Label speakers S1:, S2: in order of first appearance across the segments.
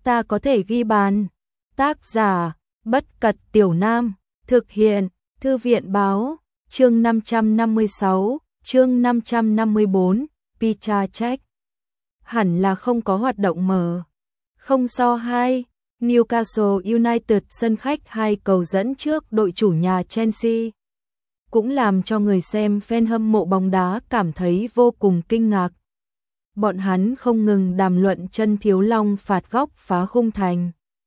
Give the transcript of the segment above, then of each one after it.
S1: ta có thể ghi bàn. Tác giả, Bất Cật Tiểu Nam, thực hiện, Thư viện báo, chương 556, chương 554, Peter Cech. Hẳn là không có hoạt động mở. Không so 2, Newcastle United sân khách 2 cầu dẫn trước đội chủ nhà Chelsea. Cũng làm cho người xem fan hâm mộ bóng đá cảm thấy vô cùng kinh ngạc. Bọn hắn không ngừng đàm luận Chân Thiếu Long phạt góc phá khung thành.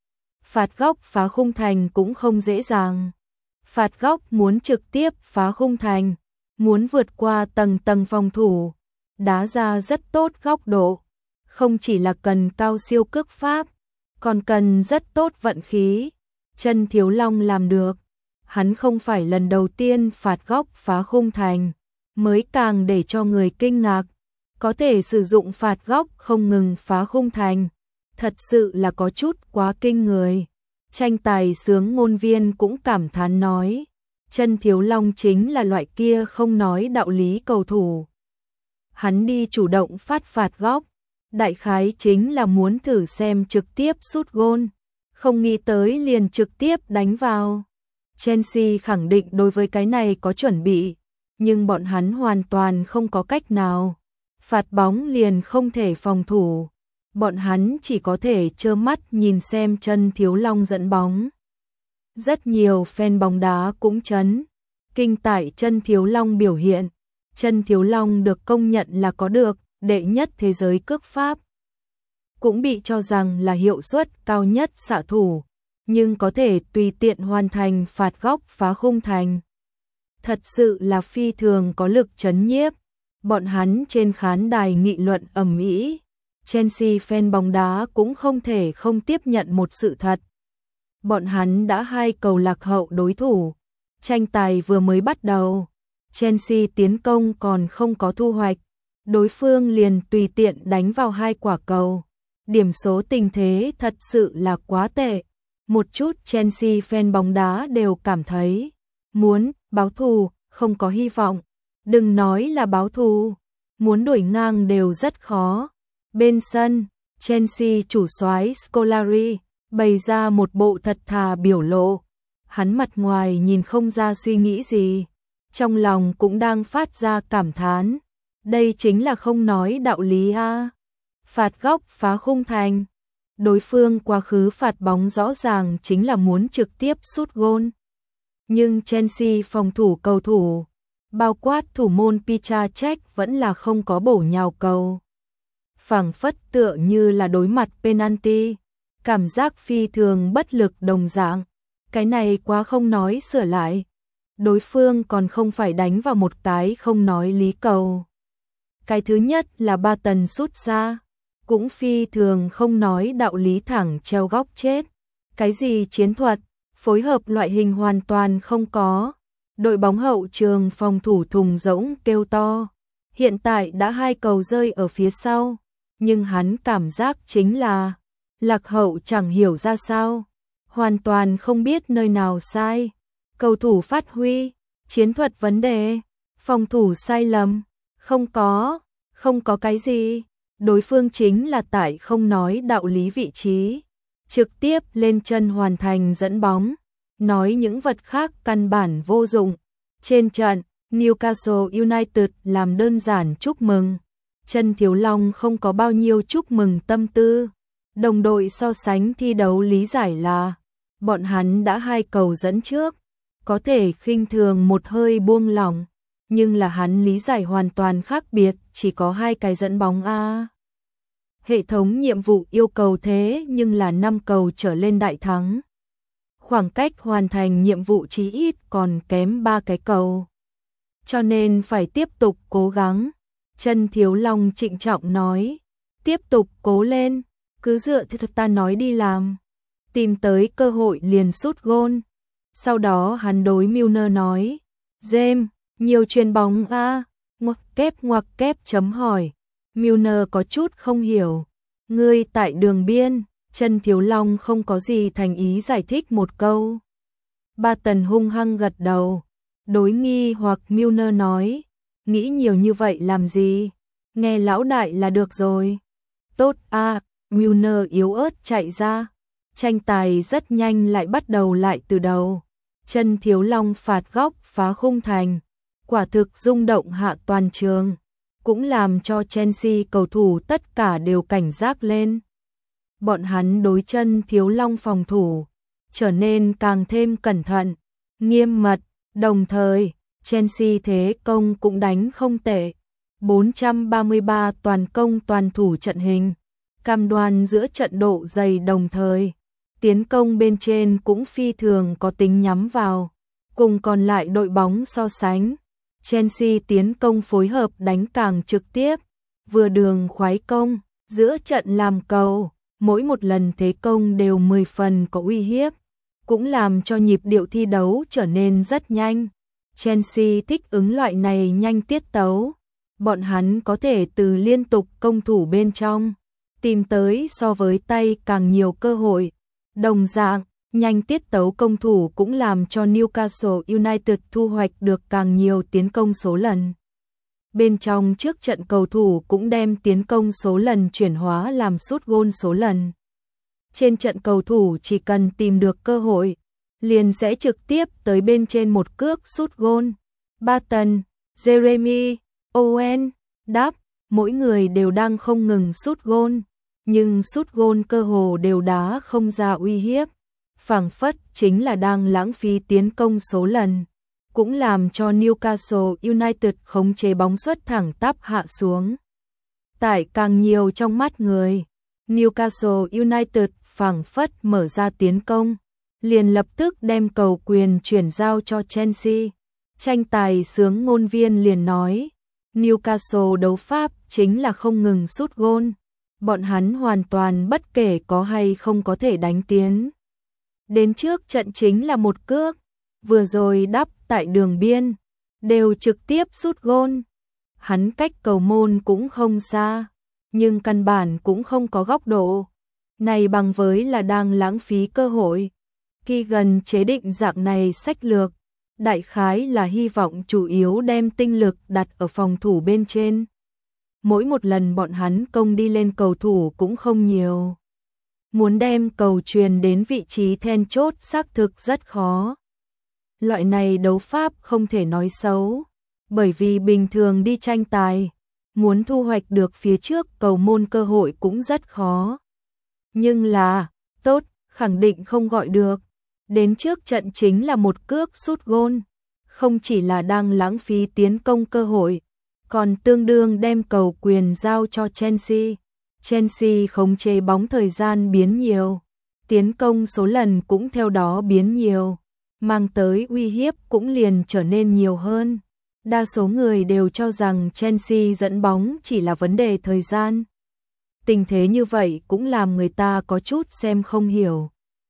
S1: Phạt góc phá khung thành cũng không dễ dàng. Phạt góc muốn trực tiếp phá khung thành, muốn vượt qua tầng phòng thủ, đá ra rất tốt góc độ. Không chỉ là cần cao siêu cước pháp, còn cần rất tốt vận khí. Chân Thiếu Long làm được. Hắn không phải lần đầu tiên phạt góc phá khung thành, mới càng để cho người kinh ngạc. Có thể sử dụng phạt góc không ngừng phá khung thành, thật sự là có chút quá kinh người. Tranh tài sướng ngôn viên cũng cảm thán nói, Chân Thiếu Long chính là loại kia không nói đạo lý cầu thủ. Hắn đi chủ động phát phạt góc, đại khái chính là muốn thử xem trực tiếp sút gôn, không nghĩ tới liền trực tiếp đánh vào. Chelsea khẳng định đối với cái này có chuẩn bị, nhưng bọn hắn hoàn toàn không có cách nào. Phạt bóng liền không thể phòng thủ, bọn hắn chỉ có thể trơ mắt nhìn xem Chân Thiếu Long dẫn bóng. Rất nhiều fan bóng đá cũng chấn kinh tại Chân Thiếu Long biểu hiện. Chân Thiếu Long được công nhận là có được đệ nhất thế giới cước pháp, cũng bị cho rằng là hiệu suất cao nhất xạ thủ, nhưng có thể tùy tiện hoàn thành phạt góc phá khung thành. Thật sự là phi thường có lực chấn nhiếp. Bọn hắn trên khán đài nghị luận ầm ĩ. Chelsea fan bóng đá cũng không thể không tiếp nhận một sự thật. Bọn hắn đã 2 cầu lạc hậu đối thủ. Tranh tài vừa mới bắt đầu, Chelsea tiến công còn không có thu hoạch, đối phương liền tùy tiện đánh vào 2 quả cầu. Điểm số tình thế thật sự là quá tệ. Một chút Chelsea fan bóng đá đều cảm thấy muốn báo thù không có hy vọng. Đừng nói là báo thù, muốn đuổi ngang đều rất khó. Bên sân, Chelsea chủ soái Scolari bày ra một bộ thật thà biểu lộ. Hắn mặt ngoài nhìn không ra suy nghĩ gì, trong lòng cũng đang phát ra cảm thán. Đây chính là không nói đạo lý a. Phạt góc phá khung thành. Đối phương quá khứ phạt bóng rõ ràng chính là muốn trực tiếp sút gôn. Nhưng Chelsea phòng thủ cầu thủ, bao quát thủ môn Peter Cech vẫn là không có bổ nhào cầu. Phảng phất tựa như là đối mặt penalty, cảm giác phi thường bất lực đồng dạng. Cái này quá không nói sửa lại. Đối phương còn không phải đánh vào một cái không nói lý cầu. Cái thứ nhất là Barton sút xa, cũng phi thường không nói đạo lý thẳng treo góc chết. Cái gì chiến thuật, phối hợp loại hình hoàn toàn không có. Đội bóng hậu trường phòng thủ thùng rỗng kêu to. Hiện tại đã 2 cầu rơi ở phía sau, nhưng hắn cảm giác chính là lạc hậu chẳng hiểu ra sao, hoàn toàn không biết nơi nào sai. Cầu thủ phát huy, chiến thuật vấn đề, phòng thủ sai lầm, không có cái gì. Đối phương chính là tại không nói đạo lý vị trí, trực tiếp lên chân hoàn thành dẫn bóng, nói những vật khác căn bản vô dụng. Trên trận, Newcastle United làm đơn giản chúc mừng. Chân Thiếu Long không có bao nhiêu chúc mừng tâm tư. Đồng đội so sánh thi đấu lý giải là bọn hắn đã 2 cầu dẫn trước, có thể khinh thường một hơi buông lỏng, nhưng là hắn lý giải hoàn toàn khác biệt, chỉ có 2 cái dẫn bóng a. Hệ thống nhiệm vụ yêu cầu thế nhưng là 5 cầu trở lên đại thắng. Khoảng cách hoàn thành nhiệm vụ chí ít còn kém 3 cái cầu. Cho nên phải tiếp tục cố gắng. Chân Thiếu Long trịnh trọng nói, tiếp tục cố lên, cứ dựa theo ta nói đi làm. Tìm tới cơ hội liền sút gôn. Sau đó hắn đối Milner nói, James, nhiều chuyền bóng a. Ngoặc kép chấm hỏi. Milner có chút không hiểu. Ngươi tại đường biên. Chân Thiếu Long không có gì thành ý giải thích một câu. Barton hung hăng gật đầu. Đối nghi hoặc Milner nói, nghĩ nhiều như vậy làm gì? Nghe lão đại là được rồi. Tốt a, Milner yếu ớt chạy ra. Tranh tài rất nhanh lại bắt đầu lại từ đầu. Chân Thiếu Long phạt góc phá khung thành. Quả thực rung động hạ toàn trường. Cũng làm cho Chelsea cầu thủ tất cả đều cảnh giác lên. Bọn hắn đối chân Thiếu Long phòng thủ trở nên càng thêm cẩn thận, nghiêm mật, đồng thời Chelsea thế công cũng đánh không tệ. 433 toàn công toàn thủ trận hình, cam đoan giữa trận độ dày đồng thời. Tiến công bên trên cũng phi thường có tính nhắm vào. Cùng còn lại đội bóng so sánh, Chelsea tiến công phối hợp đánh càng trực tiếp, vừa đường khoái công, giữa trận làm cầu, mỗi một lần thế công đều 10 phần có uy hiếp, cũng làm cho nhịp điệu thi đấu trở nên rất nhanh. Chelsea thích ứng loại này nhanh tiết tấu, bọn hắn có thể từ liên tục công thủ bên trong, tìm tới so với tay càng nhiều cơ hội. Đồng dạng, nhanh tiết tấu công thủ cũng làm cho Newcastle United thu hoạch được càng nhiều tiến công số lần. Bên trong trước trận cầu thủ cũng đem tiến công số lần chuyển hóa làm sút gôn số lần. Trên trận cầu thủ chỉ cần tìm được cơ hội, liền sẽ trực tiếp tới bên trên một cước sút gôn. Barton, Jeremy, Owen, Đáp, mỗi người đều đang không ngừng sút gôn, nhưng sút gôn cơ hồ đều đá không ra uy hiếp, phảng phất chính là đang lãng phí tiến công số lần, cũng làm cho Newcastle United khống chế bóng suất thẳng tắp hạ xuống. Tại càng nhiều trong mắt người, Newcastle United phảng phất mở ra tiến công, liền lập tức đem cầu quyền chuyển giao cho Chelsea. Tranh tài sướng ngôn viên liền nói, Newcastle đấu pháp chính là không ngừng sút gôn, bọn hắn hoàn toàn bất kể có hay không có thể đánh tiến. Đến trước trận chính là một cước, vừa rồi Đáp tại đường biên, đều trực tiếp sút gôn. Hắn cách cầu môn cũng không xa, nhưng căn bản cũng không có góc độ. Này bằng với là đang lãng phí cơ hội. Khi gần chế định dạng này sách lược, đại khái là hy vọng chủ yếu đem tinh lực đặt ở phòng thủ bên trên. Mỗi một lần bọn hắn công đi lên cầu thủ cũng không nhiều. Muốn đem cầu truyền đến vị trí then chốt xác thực rất khó. Loại này đấu pháp không thể nói xấu, bởi vì bình thường đi tranh tài, muốn thu hoạch được phía trước cầu môn cơ hội cũng rất khó. Nhưng là, tốt, khẳng định không gọi được. Đến trước trận chính là một cước sút gôn, không chỉ là đang lãng phí tiến công cơ hội, còn tương đương đem cầu quyền giao cho Chelsea. Chelsea khống chế bóng thời gian biến nhiều, tiến công số lần cũng theo đó biến nhiều, mang tới uy hiếp cũng liền trở nên nhiều hơn. Đa số người đều cho rằng Chelsea dẫn bóng chỉ là vấn đề thời gian. Tình thế như vậy cũng làm người ta có chút xem không hiểu.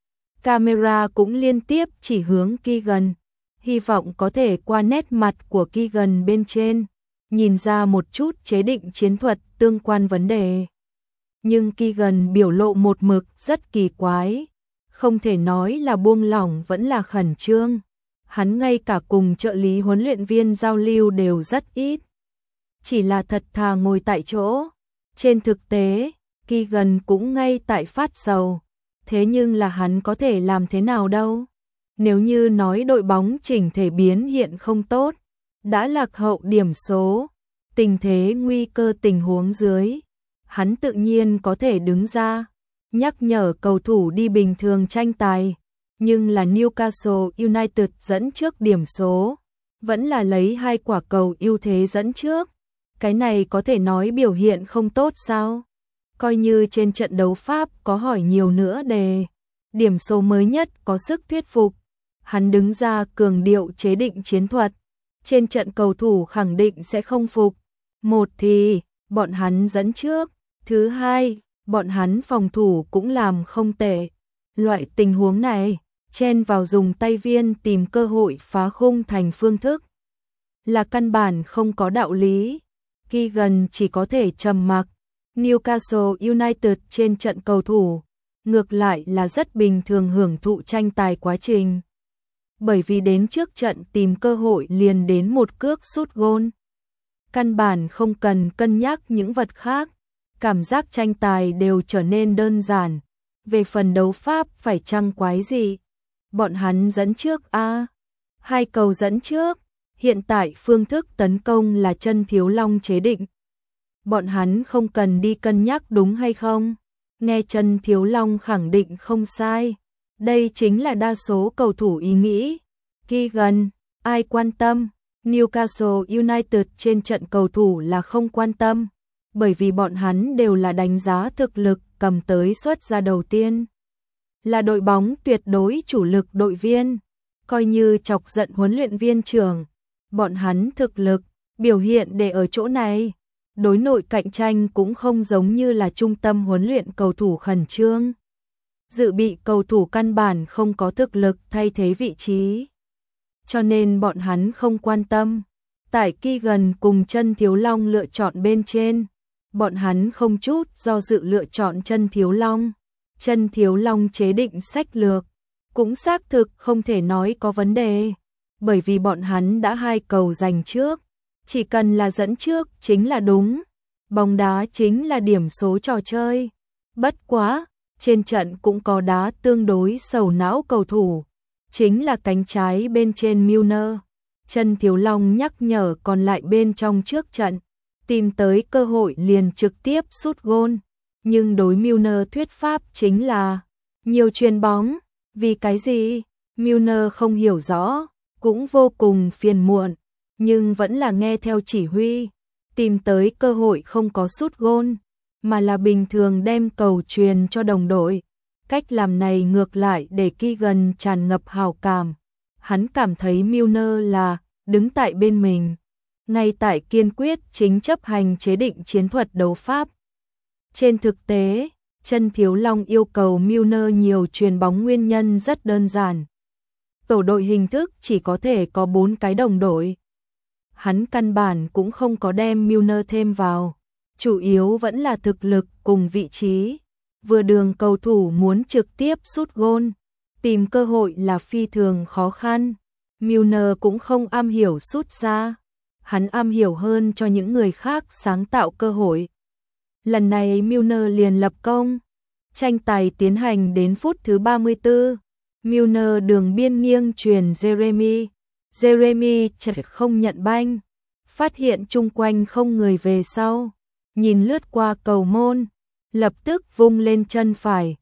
S1: Camera cũng liên tiếp chỉ hướng Keegan, hy vọng có thể qua nét mặt của Keegan bên trên, nhìn ra một chút chế định chiến thuật tương quan vấn đề. Nhưng Keegan biểu lộ một mực rất kỳ quái, không thể nói là buông lỏng vẫn là khẩn trương. Hắn ngay cả cùng trợ lý huấn luyện viên giao lưu đều rất ít, chỉ là thật thà ngồi tại chỗ. Trên thực tế, Keegan cũng ngay tại phát sầu, thế nhưng là hắn có thể làm thế nào đâu? Nếu như nói đội bóng chỉnh thể biến hiện không tốt, đã lạc hậu điểm số, tình thế nguy cơ tình huống dưới, hắn tự nhiên có thể đứng ra, nhắc nhở cầu thủ đi bình thường tranh tài, nhưng là Newcastle United dẫn trước điểm số, vẫn là lấy 2 quả cầu ưu thế dẫn trước. Cái này có thể nói biểu hiện không tốt sao? Coi như trên trận đấu Pháp có hỏi nhiều nữa đề, điểm số mới nhất có sức thuyết phục. Hắn đứng ra cường điệu chế định chiến thuật, trên trận cầu thủ khẳng định sẽ không phục. Một thì, bọn hắn dẫn trước, thứ hai, bọn hắn phòng thủ cũng làm không tệ. Loại tình huống này, chen vào dùng tay viên tìm cơ hội phá khung thành phương thức, là căn bản không có đạo lý. Keegan chỉ có thể trầm mặc. Newcastle United trên trận cầu thủ, ngược lại là rất bình thường hưởng thụ tranh tài quá trình. Bởi vì đến trước trận tìm cơ hội liền đến một cước sút gôn. Căn bản không cần cân nhắc những vật khác. cảm giác tranh tài đều trở nên đơn giản. Về phần đấu pháp phải chăng quái gì? Bọn hắn dẫn trước a. Hai cầu dẫn trước, hiện tại phương thức tấn công là Chân Thiếu Long chế định. Bọn hắn không cần đi cân nhắc đúng hay không? Nghe Chân Thiếu Long khẳng định không sai. Đây chính là đa số cầu thủ ý nghĩ. Keegan, ai quan tâm? Newcastle United trên trận cầu thủ là không quan tâm, bởi vì bọn hắn đều là đánh giá thực lực cầm tới suất ra đầu tiên. Là đội bóng tuyệt đối chủ lực đội viên, coi như chọc giận huấn luyện viên trưởng. Bọn hắn thực lực, biểu hiện để ở chỗ này. Đối nội cạnh tranh cũng không giống như là trung tâm huấn luyện cầu thủ khẩn trương. Dự bị cầu thủ căn bản không có thực lực thay thế vị trí. Cho nên bọn hắn không quan tâm. Tại Keegan cùng Chân Thiếu Long lựa chọn bên trên, bọn hắn không chút do dự lựa chọn Chân Thiếu Long. Chân Thiếu Long chế định sách lược, cũng xác thực không thể nói có vấn đề, bởi vì bọn hắn đã hai cầu giành trước, chỉ cần là dẫn trước chính là đúng. Bóng đá chính là điểm số trò chơi. Bất quá, trên trận cũng có đá tương đối sầu não cầu thủ, chính là cánh trái bên trên Milner. Chân Thiếu Long nhắc nhở còn lại bên trong trước trận, tìm tới cơ hội liền trực tiếp sút gôn. Nhưng đối Milner thuyết pháp chính là nhiều chuyền bóng, vì cái gì? Milner không hiểu rõ, cũng vô cùng phiền muộn, nhưng vẫn là nghe theo chỉ huy, tìm tới cơ hội không có sút gôn, mà là bình thường đem cầu truyền cho đồng đội. Cách làm này ngược lại để Keegan tràn ngập hào cảm. Hắn cảm thấy Milner là đứng tại bên mình, ngay tại kiên quyết chính chấp hành chế định chiến thuật đấu pháp. Trên thực tế, Chân Thiếu Long yêu cầu Milner nhiều chuyền bóng nguyên nhân rất đơn giản. Tổ đội hình thức chỉ có thể có 4 cái đồng đội. Hắn căn bản cũng không có đem Milner thêm vào, chủ yếu vẫn là thực lực cùng vị trí. Vừa đường cầu thủ muốn trực tiếp sút gôn, tìm cơ hội là phi thường khó khăn. Milner cũng không am hiểu sút xa, hắn am hiểu hơn cho những người khác sáng tạo cơ hội. Lần này Milner liền lập công. Tranh tài tiến hành đến phút thứ 34. Milner đường biên nghiêng truyền Jeremy. Jeremy chợt không nhận banh, phát hiện chung quanh không người về sau, nhìn lướt qua cầu môn, lập tức vung lên chân phải.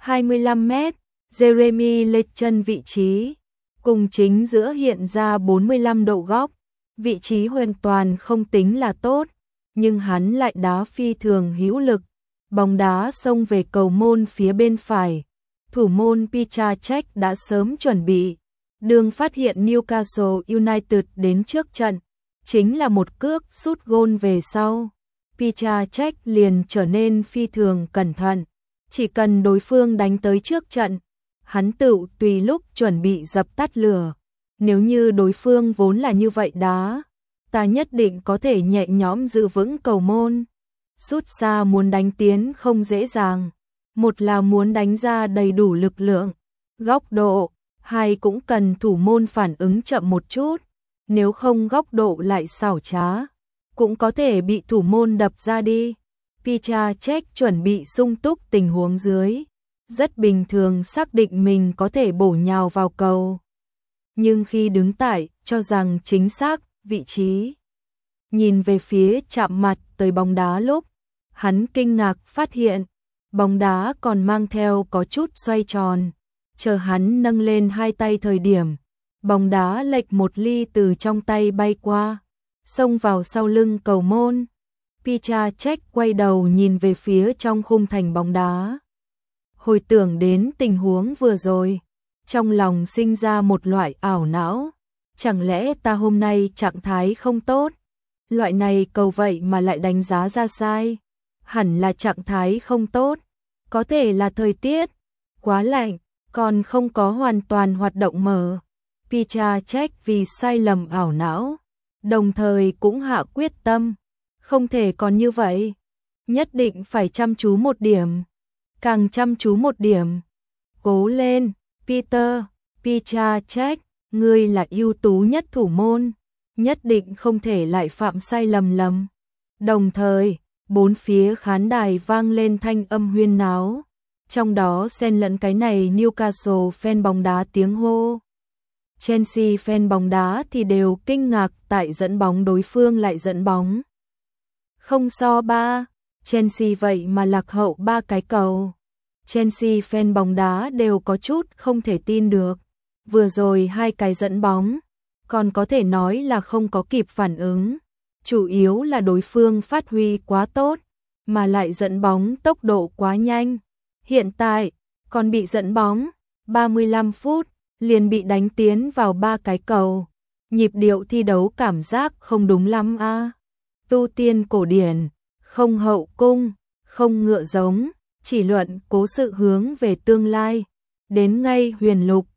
S1: 25 mét, Jeremy lệch chân vị trí, cùng chính giữa hiện ra 45 độ góc. Vị trí hoàn toàn không tính là tốt, nhưng hắn lại đá phi thường hữu lực. Bóng đá xông về cầu môn phía bên phải. Thủ môn Piszczek đã sớm chuẩn bị. Đường phát hiện Newcastle United đến trước trận, chính là một cước sút gôn về sau. Piszczek liền trở nên phi thường cẩn thận. Chỉ cần đối phương đánh tới trước trận, hắn tự tùy lúc chuẩn bị dập tắt lửa. Nếu như đối phương vốn là như vậy đá, ta nhất định có thể nhẹ nhõm giữ vững cầu môn. Sút xa muốn đánh tiến không dễ dàng. Một là muốn đánh ra đầy đủ lực lượng, góc độ, hai cũng cần thủ môn phản ứng chậm một chút. Nếu không góc độ lại xảo trá, cũng có thể bị thủ môn đập ra đi. Piszczek chuẩn bị sung túc tình huống dưới, rất bình thường xác định mình có thể bổ nhào vào cầu. Nhưng khi đứng tại, cho rằng chính xác, vị trí, nhìn về phía chạm mặt tới bóng đá lúc, hắn kinh ngạc phát hiện, bóng đá còn mang theo có chút xoay tròn. Chờ hắn nâng lên hai tay thời điểm, bóng đá lệch một ly từ trong tay bay qua, xông vào sau lưng cầu môn. Piszczek quay đầu nhìn về phía trong khung thành bóng đá. Hồi tưởng đến tình huống vừa rồi, trong lòng sinh ra một loại ảo não. Chẳng lẽ ta hôm nay trạng thái không tốt? Loại này cầu vậy mà lại đánh giá ra sai. Hẳn là trạng thái không tốt. Có thể là thời tiết quá lạnh, còn không có hoàn toàn hoạt động mở. Piszczek vì sai lầm ảo não, đồng thời cũng hạ quyết tâm, không thể còn như vậy, nhất định phải chăm chú một điểm, càng chăm chú một điểm. Cố lên, Peter. Piszczek, ngươi là ưu tú nhất thủ môn, nhất định không thể lại phạm sai lầm lầm. Đồng thời, bốn phía khán đài vang lên thanh âm huyên náo, trong đó xen lẫn cái này Newcastle fan bóng đá tiếng hô. Chelsea fan bóng đá thì đều kinh ngạc tại dẫn bóng đối phương lại dẫn bóng. Không so ba, Chelsea vậy mà lạc hậu 3 cái cầu. Chelsea fan bóng đá đều có chút không thể tin được. Vừa rồi 2 cái dẫn bóng, còn có thể nói là không có kịp phản ứng. Chủ yếu là đối phương phát huy quá tốt, mà lại dẫn bóng tốc độ quá nhanh. Hiện tại, còn bị dẫn bóng, 35 phút, liền bị đánh tiến vào 3 cái cầu. Nhịp điệu thi đấu cảm giác không đúng lắm a. Tu tiên cổ điển, không hậu cung, không ngựa giống, chỉ luận cố sự hướng về tương lai. Đến ngay huyền lục,